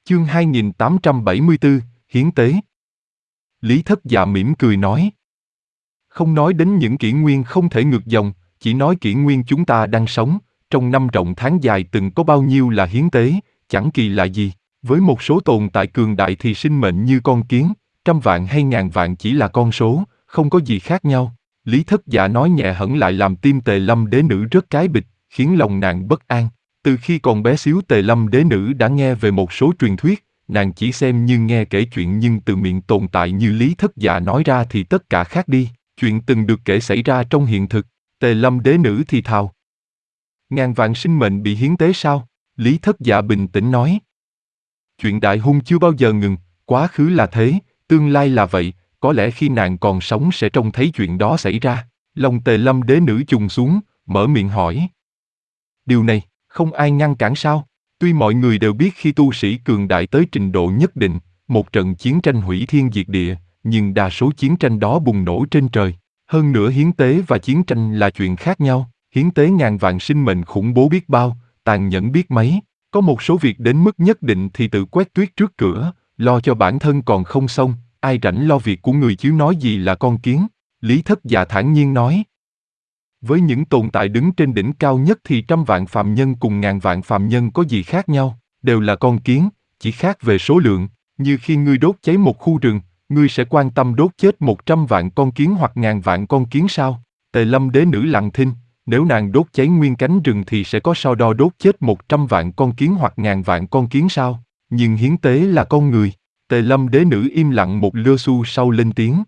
Chương 2874, Hiến tế. Lý Thất Dạ mỉm cười nói. Không nói đến những kỷ nguyên không thể ngược dòng, chỉ nói kỷ nguyên chúng ta đang sống, trong năm rộng tháng dài từng có bao nhiêu là hiến tế, chẳng kỳ lạ gì. Với một số tồn tại cường đại thì sinh mệnh như con kiến, trăm vạn hay ngàn vạn chỉ là con số, không có gì khác nhau. Lý Thất Dạ nói nhẹ hẳn lại làm tim Tề Lâm đế nữ rớt cái bịch, khiến lòng nàng bất an. Từ khi còn bé xíu Tề Lâm đế nữ đã nghe về một số truyền thuyết, nàng chỉ xem như nghe kể chuyện nhưng từ miệng tồn tại như Lý Thất Dạ nói ra thì tất cả khác đi, chuyện từng được kể xảy ra trong hiện thực. Tề Lâm đế nữ thì thào. Ngàn vạn sinh mệnh bị hiến tế sao? Lý Thất Dạ bình tĩnh nói. Chuyện đại hung chưa bao giờ ngừng, quá khứ là thế, tương lai là vậy, có lẽ khi nàng còn sống sẽ trông thấy chuyện đó xảy ra. Lòng Tề Lâm đế nữ trùng xuống, mở miệng hỏi. Điều này, không ai ngăn cản sao? Tuy mọi người đều biết khi tu sĩ cường đại tới trình độ nhất định, một trận chiến tranh hủy thiên diệt địa, nhưng đa số chiến tranh đó bùng nổ trên trời. Hơn nữa hiến tế và chiến tranh là chuyện khác nhau, hiến tế ngàn vạn sinh mệnh khủng bố biết bao, tàn nhẫn biết mấy. Có một số việc đến mức nhất định thì tự quét tuyết trước cửa, lo cho bản thân còn không xong, ai rảnh lo việc của người chứ nói gì là con kiến. Lý Thất Dạ thản nhiên nói. Với những tồn tại đứng trên đỉnh cao nhất thì trăm vạn phàm nhân cùng ngàn vạn phàm nhân có gì khác nhau, đều là con kiến, chỉ khác về số lượng. Như khi ngươi đốt cháy một khu rừng, ngươi sẽ quan tâm đốt chết 100 vạn con kiến hoặc ngàn vạn con kiến sao? Tề Lâm đế nữ lặng thinh, nếu nàng đốt cháy nguyên cánh rừng thì sẽ có so đo đốt chết 100 vạn con kiến hoặc ngàn vạn con kiến sao? Nhưng hiến tế là con người. Tề Lâm đế nữ im lặng một lơ su sau lên tiếng.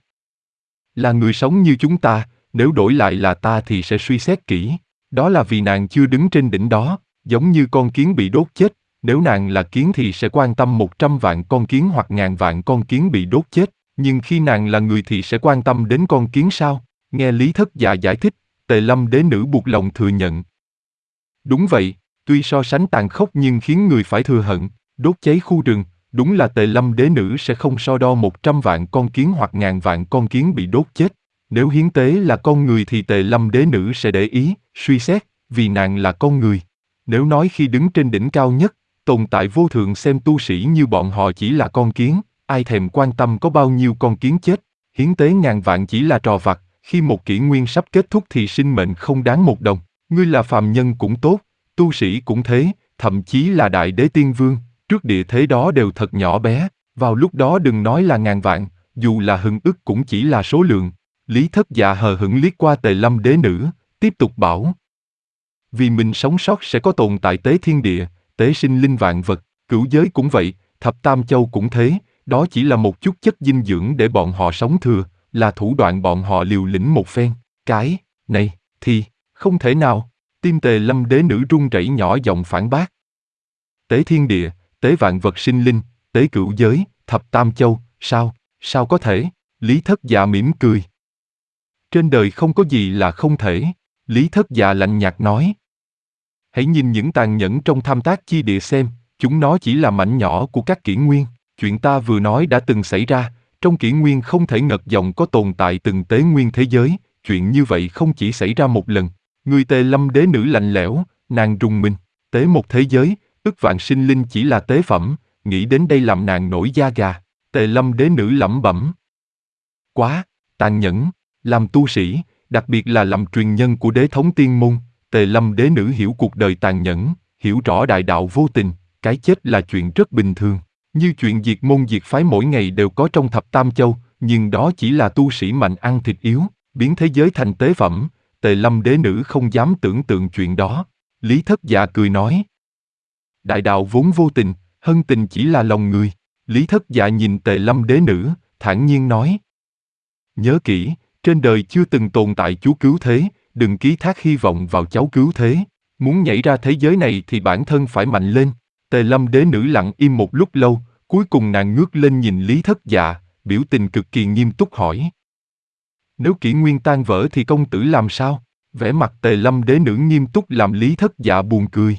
Là người sống như chúng ta, nếu đổi lại là ta thì sẽ suy xét kỹ. Đó là vì nàng chưa đứng trên đỉnh đó, giống như con kiến bị đốt chết. Nếu nàng là kiến thì sẽ quan tâm 100 vạn con kiến hoặc ngàn vạn con kiến bị đốt chết. Nhưng khi nàng là người thì sẽ quan tâm đến con kiến sao? Nghe Lý Thất Dạ giải thích, Tề Lâm đế nữ buộc lòng thừa nhận. Đúng vậy, tuy so sánh tàn khốc nhưng khiến người phải thừa hận. Đốt cháy khu rừng, đúng là Tề Lâm đế nữ sẽ không so đo 100 vạn con kiến hoặc ngàn vạn con kiến bị đốt chết. Nếu hiến tế là con người thì Tề Lâm đế nữ sẽ để ý, suy xét, vì nàng là con người. Nếu nói khi đứng trên đỉnh cao nhất, tồn tại vô thượng xem tu sĩ như bọn họ chỉ là con kiến, ai thèm quan tâm có bao nhiêu con kiến chết. Hiến tế ngàn vạn chỉ là trò vặt, khi một kỷ nguyên sắp kết thúc thì sinh mệnh không đáng một đồng. Ngươi là phàm nhân cũng tốt, tu sĩ cũng thế, thậm chí là đại đế tiên vương, trước địa thế đó đều thật nhỏ bé, vào lúc đó đừng nói là ngàn vạn, dù là hừng ức cũng chỉ là số lượng. Lý Thất Dạ hờ hững liếc qua Tề Lâm đế nữ, tiếp tục bảo. Vì mình sống sót sẽ có tồn tại tế thiên địa, tế sinh linh vạn vật, cửu giới cũng vậy, thập tam châu cũng thế, đó chỉ là một chút chất dinh dưỡng để bọn họ sống thừa, là thủ đoạn bọn họ liều lĩnh một phen. Cái này thì không thể nào. Tim Tề Lâm đế nữ run rẩy nhỏ giọng phản bác. Tế thiên địa, tế vạn vật sinh linh, tế cửu giới, thập tam châu, sao có thể? Lý Thất Dạ mỉm cười. Trên đời không có gì là không thể. Lý Thất Dạ lạnh nhạt nói. Hãy nhìn những tàn nhẫn trong tham tác chi địa xem, chúng nó chỉ là mảnh nhỏ của các kỷ nguyên. Chuyện ta vừa nói đã từng xảy ra, trong kỷ nguyên không thể ngật dòng có tồn tại từng tế nguyên thế giới, chuyện như vậy không chỉ xảy ra một lần. Người Tề Lâm đế nữ lạnh lẽo, nàng rùng mình, tế một thế giới, ức vạn sinh linh chỉ là tế phẩm, nghĩ đến đây làm nàng nổi da gà. Tề Lâm đế nữ lẩm bẩm. Quá, tàn nhẫn, làm tu sĩ, đặc biệt là làm truyền nhân của đế thống tiên môn, Tề Lâm đế nữ hiểu cuộc đời tàn nhẫn, hiểu rõ đại đạo vô tình, cái chết là chuyện rất bình thường. Như chuyện diệt môn diệt phái mỗi ngày đều có trong thập tam châu, nhưng đó chỉ là tu sĩ mạnh ăn thịt yếu, biến thế giới thành tế phẩm, Tề Lâm đế nữ không dám tưởng tượng chuyện đó. Lý Thất Dạ cười nói. Đại đạo vốn vô tình, hân tình chỉ là lòng người. Lý Thất Dạ nhìn Tề Lâm đế nữ, thản nhiên nói. Nhớ kỹ, trên đời chưa từng tồn tại Chúa cứu thế, đừng ký thác hy vọng vào cháu cứu thế. Muốn nhảy ra thế giới này thì bản thân phải mạnh lên. Tề Lâm đế nữ lặng im một lúc lâu, cuối cùng nàng ngước lên nhìn Lý Thất Dạ, biểu tình cực kỳ nghiêm túc hỏi. Nếu kỷ nguyên tan vỡ thì công tử làm sao? Vẻ mặt Tề Lâm đế nữ nghiêm túc làm Lý Thất Dạ buồn cười.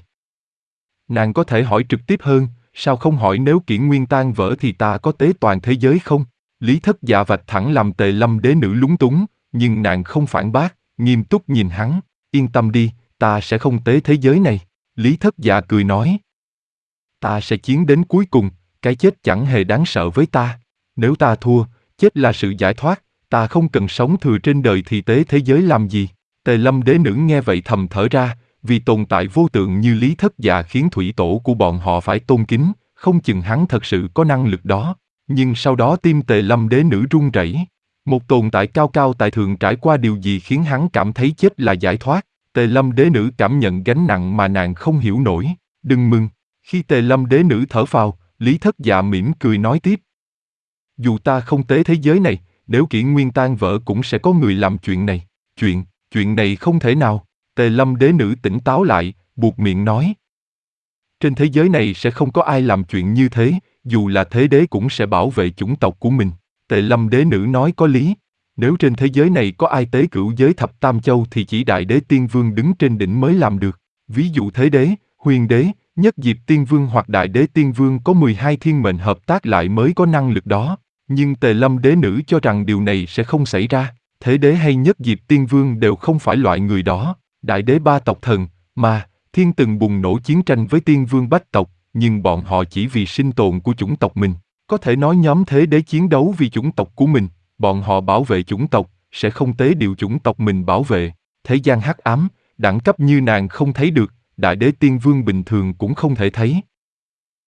Nàng có thể hỏi trực tiếp hơn, sao không hỏi nếu kỷ nguyên tan vỡ thì ta có tế toàn thế giới không? Lý Thất Dạ vạch thẳng làm Tề Lâm đế nữ lúng túng, nhưng nàng không phản bác, nghiêm túc nhìn hắn, yên tâm đi, ta sẽ không tế thế giới này. Lý Thất Dạ cười nói. Ta sẽ chiến đến cuối cùng, cái chết chẳng hề đáng sợ với ta. Nếu ta thua, chết là sự giải thoát, ta không cần sống thừa trên đời thì tế thế giới làm gì? Tề Lâm đế nữ nghe vậy thầm thở ra, vì tồn tại vô tượng như Lý Thất Dạ khiến thủy tổ của bọn họ phải tôn kính, không chừng hắn thật sự có năng lực đó. Nhưng sau đó tim Tề Lâm đế nữ run rẩy. Một tồn tại cao cao tại thượng trải qua điều gì khiến hắn cảm thấy chết là giải thoát? Tề Lâm đế nữ cảm nhận gánh nặng mà nàng không hiểu nổi. Đừng mừng. Khi Tề Lâm đế nữ thở phào, Lý Thất Dạ mỉm cười nói tiếp. Dù ta không tế thế giới này, nếu kỷ nguyên tan vỡ cũng sẽ có người làm chuyện này. Chuyện này không thể nào. Tề Lâm đế nữ tỉnh táo lại, buột miệng nói. Trên thế giới này sẽ không có ai làm chuyện như thế, dù là thế đế cũng sẽ bảo vệ chủng tộc của mình. Tề Lâm đế nữ nói có lý. Nếu trên thế giới này có ai tế cửu giới thập tam châu thì chỉ Đại Đế Tiên Vương đứng trên đỉnh mới làm được. Ví dụ Thế Đế, Huyền Đế, Nhất Diệp Tiên Vương hoặc Đại Đế Tiên Vương có 12 thiên mệnh hợp tác lại mới có năng lực đó. Nhưng Tề Lâm đế nữ cho rằng điều này sẽ không xảy ra. Thế Đế hay Nhất Diệp Tiên Vương đều không phải loại người đó. Đại Đế ba tộc thần, mà, thiên từng bùng nổ chiến tranh với Tiên Vương bách tộc, nhưng bọn họ chỉ vì sinh tồn của chủng tộc mình. Có thể nói nhóm Thế Đế chiến đấu vì chủng tộc của mình, bọn họ bảo vệ chủng tộc, sẽ không tế điều chủng tộc mình bảo vệ. Thế gian hắc ám, đẳng cấp như nàng không thấy được, Đại Đế Tiên Vương bình thường cũng không thể thấy.